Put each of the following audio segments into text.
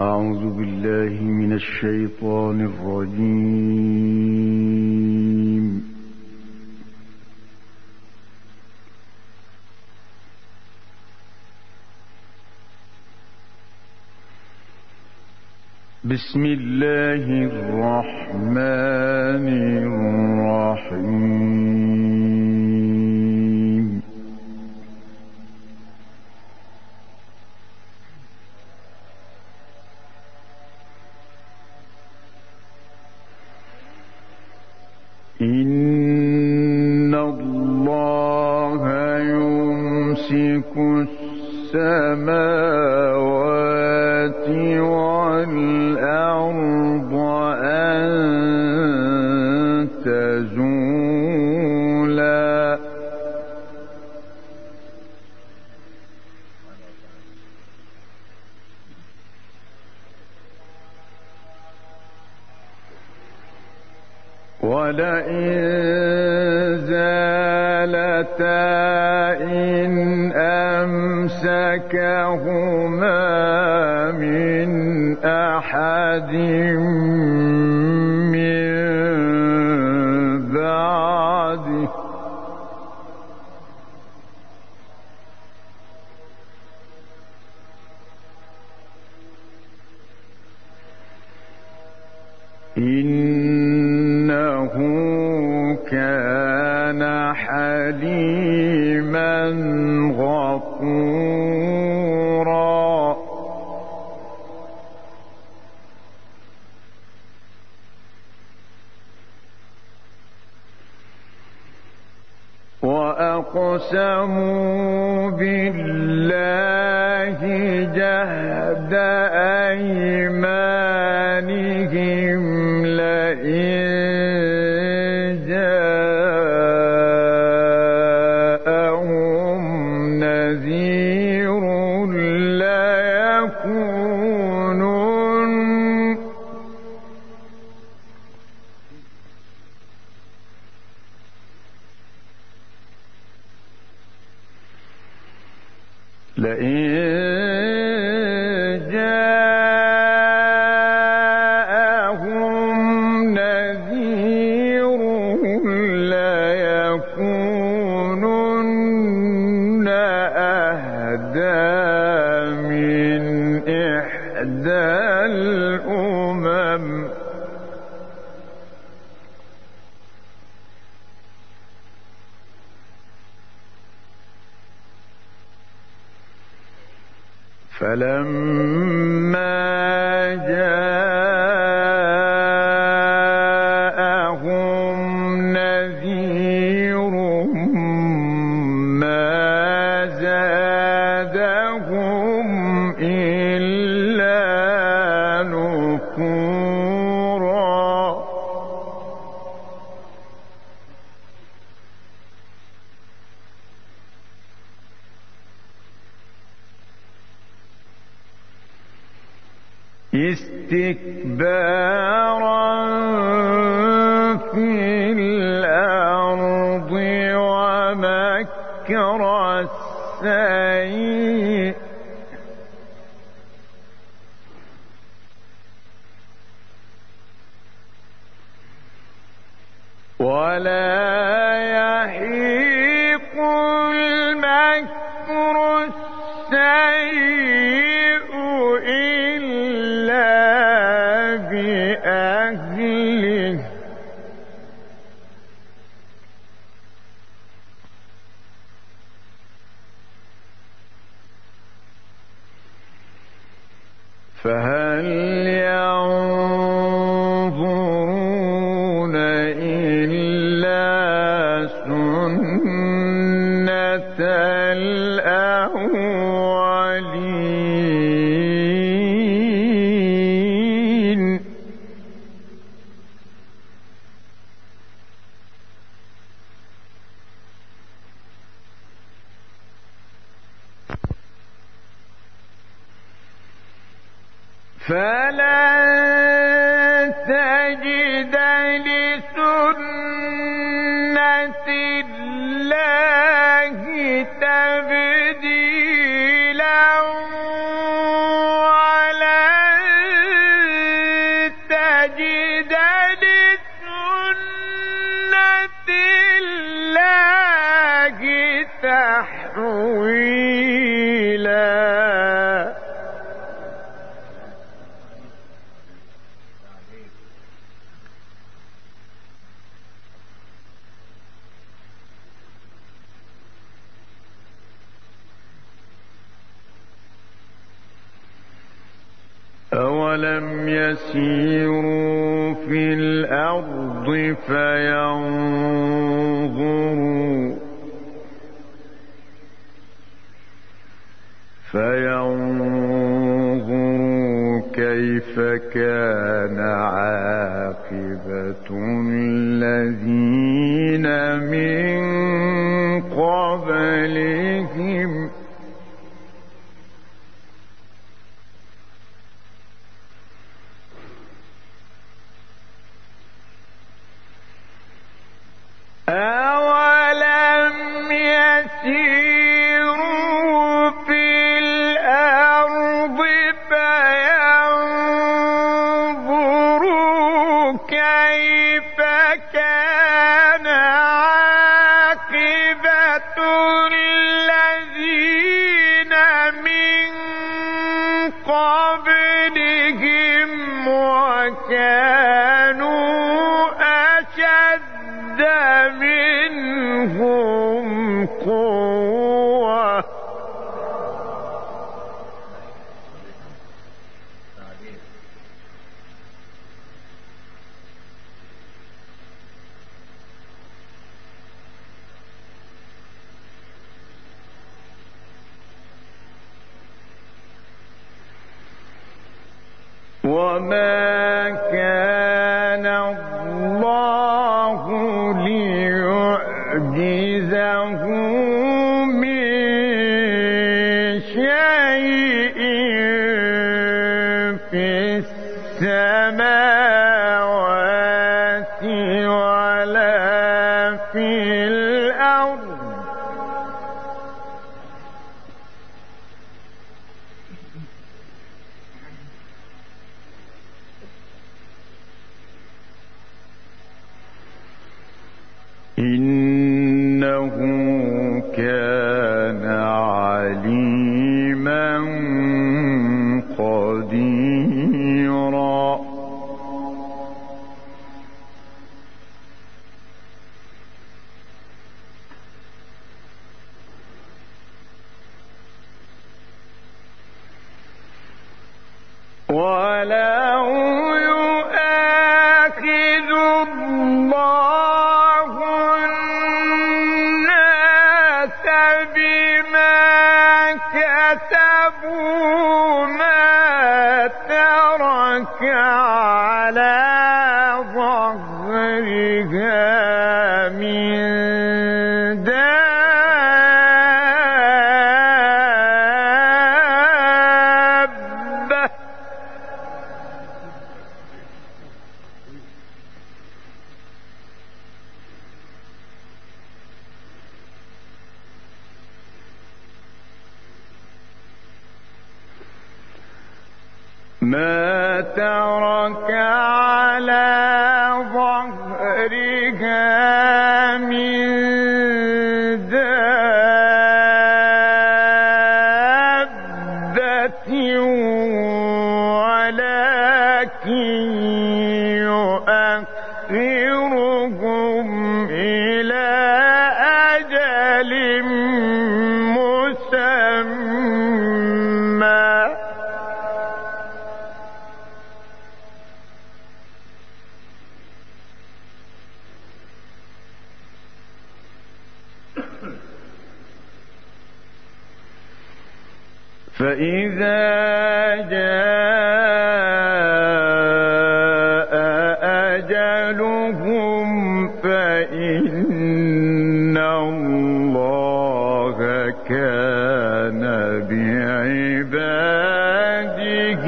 أعوذ بالله من الشيطان الرجيم. بسم الله الرحمن الرحيم. إن الله يمسك السماوات والأرض أن تزولا ولئن زالتا إن أمسكهما من أحد من بعده إنه كان حليما غفورا. وأقسموا بالله جهد أيمانهم لئن جاءهم نذير ليكونن أهدى من إحدى الأمم. فلما جاءهم نذير ما زادهم إلا نفورا. استكبارا في الأرض ومكر السيء ولا يحيق المكر السيء إلا بأهله. فهل ينظرون إلا سنة الأولين. فلن تجد لسنة الله تبديلا ولن أولم يسيروا في الأرض فينظروا كيف كان عاقبة الذين من قبلهم أولم يسيروا في الأرض فينظروا كيف كان عاقبة الذين من قبلهم وكانوا أشد منهم قوة وما كان الله ليعجزه من شيء في السماوات ولا في الأرض إنه كان عليما قديرا ولو يؤاخذ الله الناس بما كسبوا ما ترك على ظهرها من دابة ما ترك على ظهرها من دابة ولكن يؤخرهم إلى أجل مسمى فإذا جاء أجلهم فإن الله كان بعباده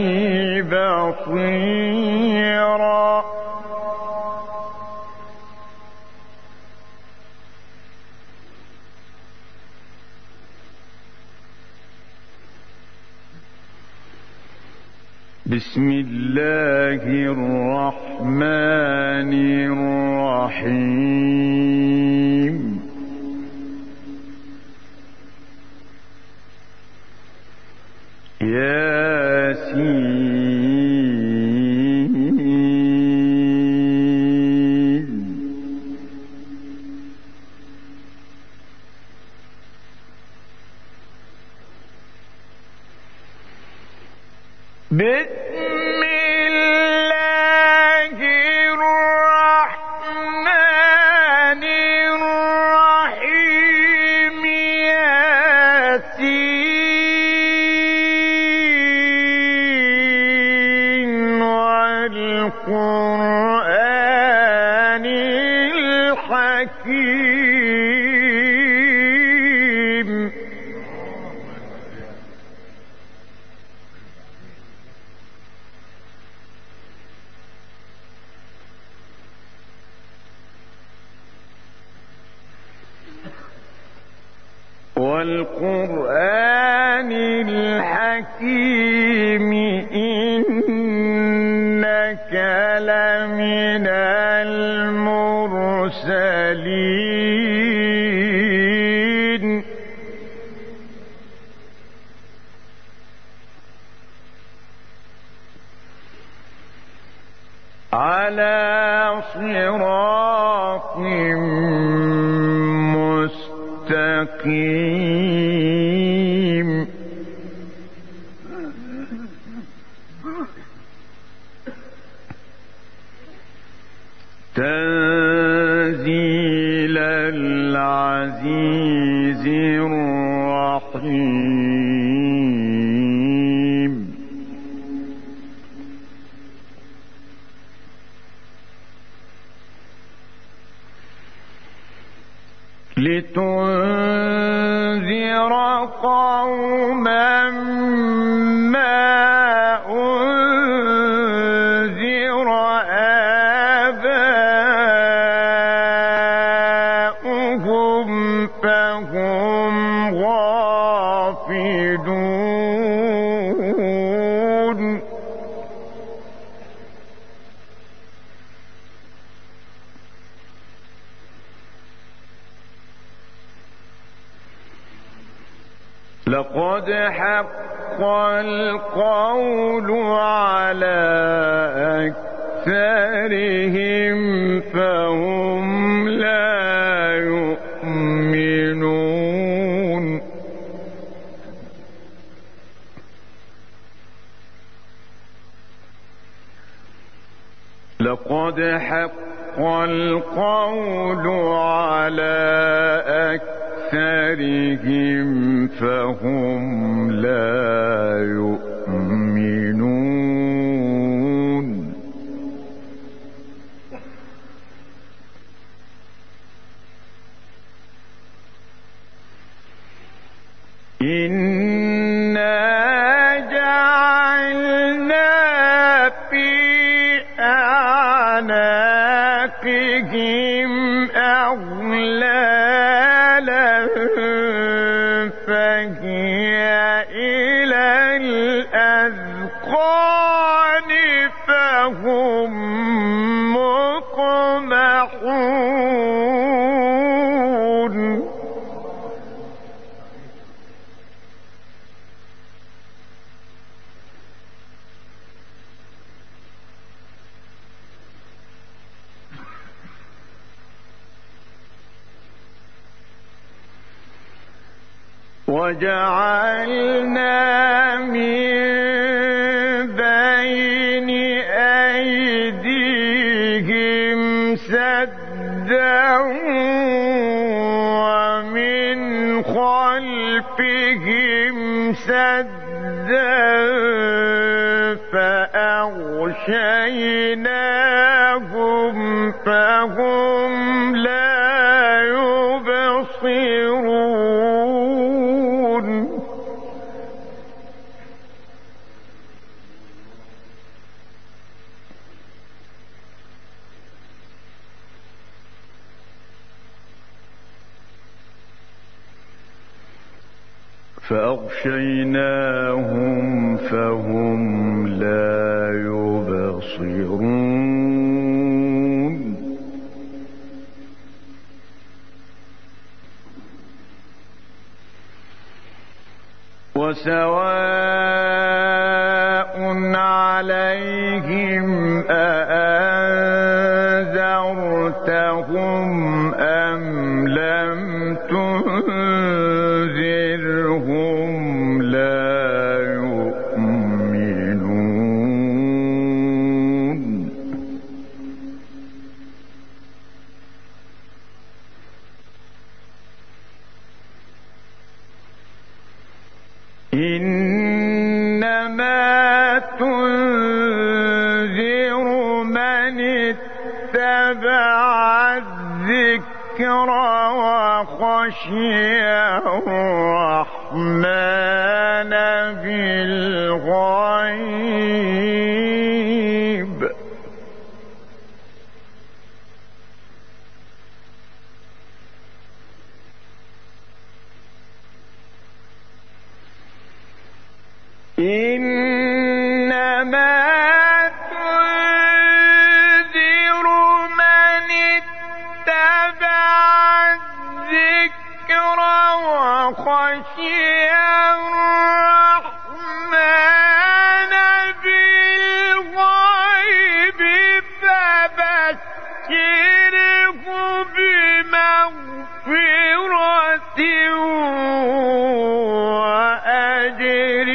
بصيرا بسم الله الرحمن الرحيم ياسين بسم الله الرحمن الرحيم ياسين والقرآن الحكيم والقرآن الحكيم إنك لمن المرسلين على صراط مستقيم تنزيل العزيز الرحيم لتنذر قوما ما أنذر آباؤهم فهم غافلون لقد حق القول على أكثرهم فهم لا يؤمنون لقد حق القول على أكثرهم فهم لا يؤمنون إنا جعلنا في أعناقهم أغلالا فهي إلى الأذقان فهم مقمحون وجعلنا من بين أيديهم سدا ومن خلفهم سدا فأغشيناهم فهم لا يبصرون فأغشيناهم فهم لا يبصرون وسواء عليهم أأنذرتهم أم لم تنذرهم لا يؤمنون إنما تنذر من اتبع الذكر وخشي الرحمن بالغيب. إنما تنذر من اتبع الذكر وخشي الرحمن بالغيب فبشره بمغفرة وأجر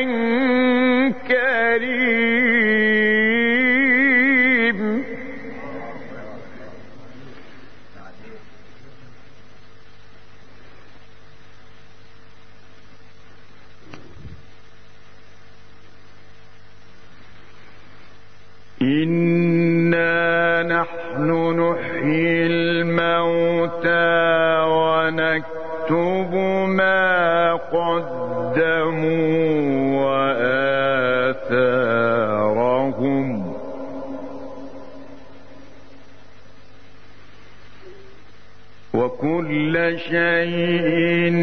كريم. إنا نحن نحيي الموتى ونكتب ما قدموا وآثارهم وكل شيء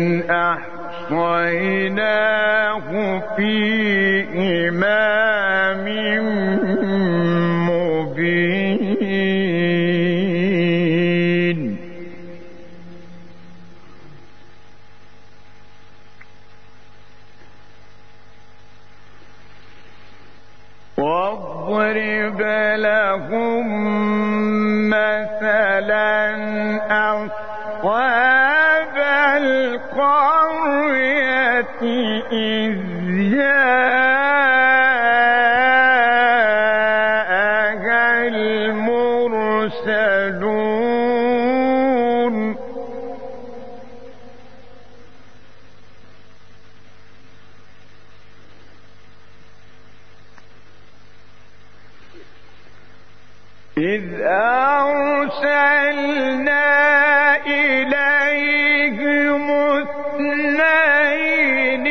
أحصيناه في إمام مبين. واضرب لهم مثلا أصحاب القرية إذ جاءها المرسلون. إذ أرسلنا إليهم اثنين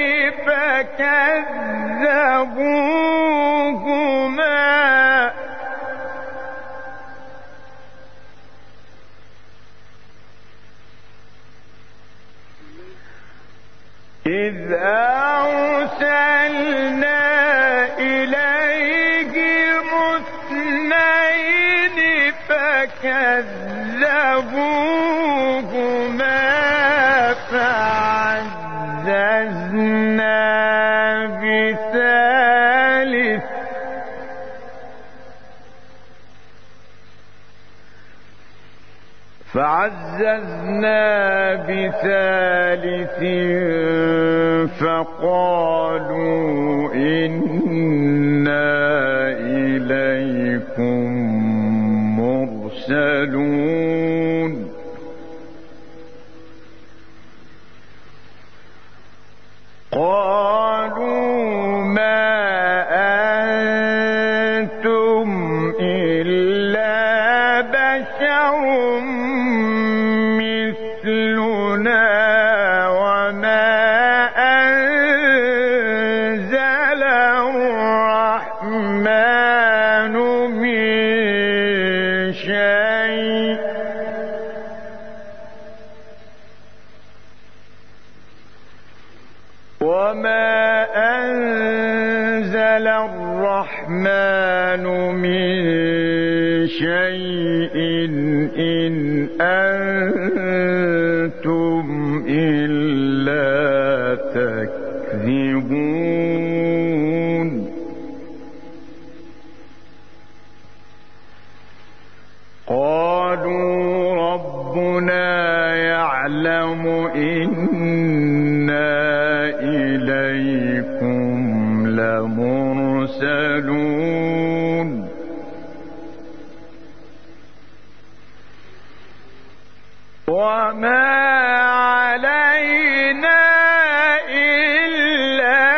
فكذبوهما فعززنا بثالث فقالوا إنا إليكم مرسلون. قالوا ما أنتم إلا بشر مثلنا وما أنزل الرحمن من شيء إن أنتم إلا تكذبون. قالوا ربنا يعلم إنا إليكم لمرسلون. وما علينا إلا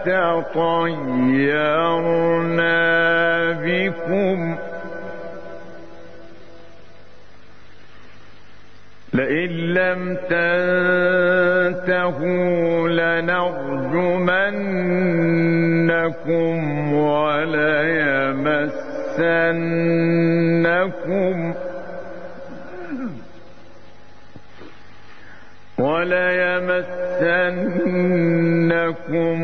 تطيرنا بكم لئن لم تنتهوا لنرجمنكم وليمسنكم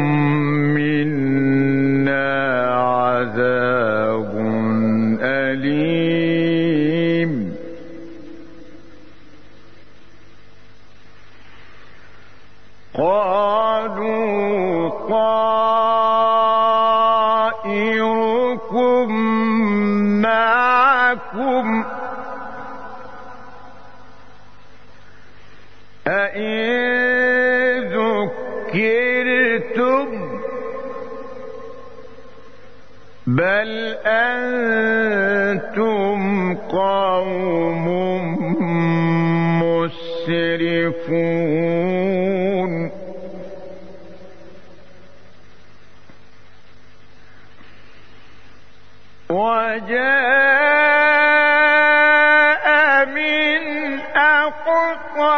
منا عذاب أليم قالوا طائركم معكم أئن ذكرتم بل أنتم قوم مسرفون وجاء من أقصى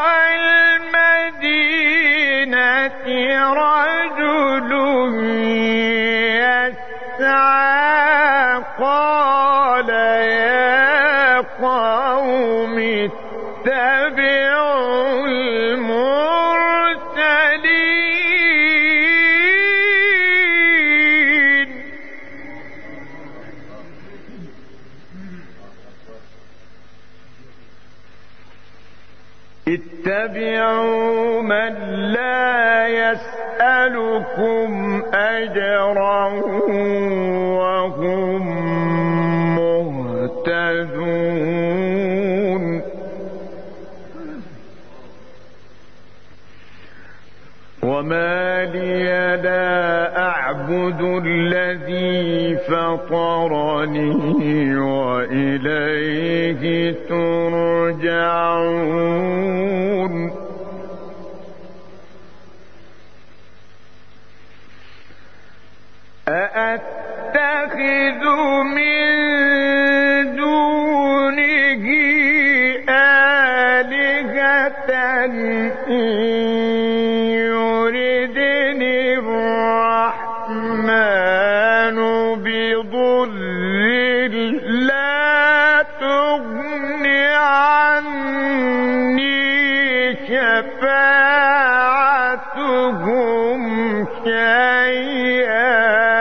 المدينة رجل يسعى قال يا قوم اتبعوا المرسلين اتبعوا من لا يسألكم أجرا وهم مهتدون وما لي لا أعبد الذي فطرني وإليه ترجعون أأتخذ من دونه آلهة إن يردني الرحمن بضر لا تغن عني شفاعتهم شيئا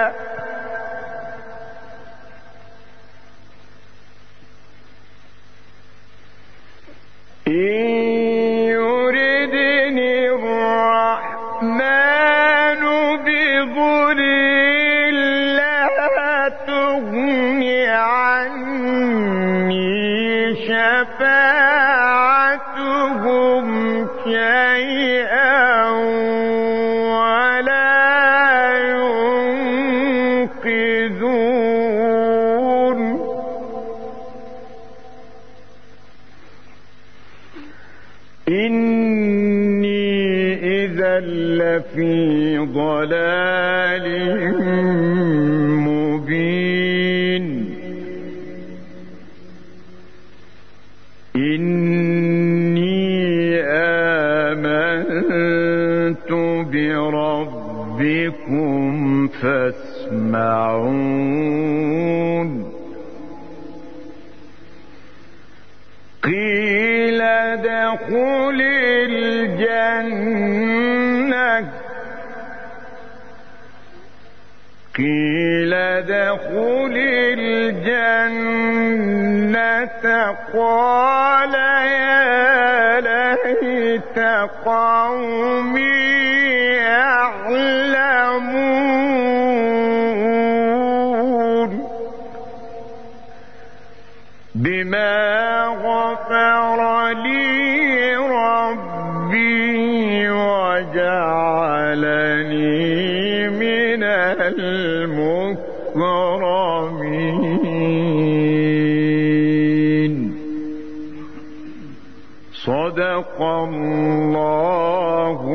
إن يردني الرحمن بضر لا تغن عني شفاعتهم شيئا ولا ينقذون إني إذا لفي ضلال مبين إني آمنت بربكم فاسمعون قيل ادخل الجنة قال يا ليت قومي يعلمون بما غفر لي ربي وجعلني من المكرمين صدق الله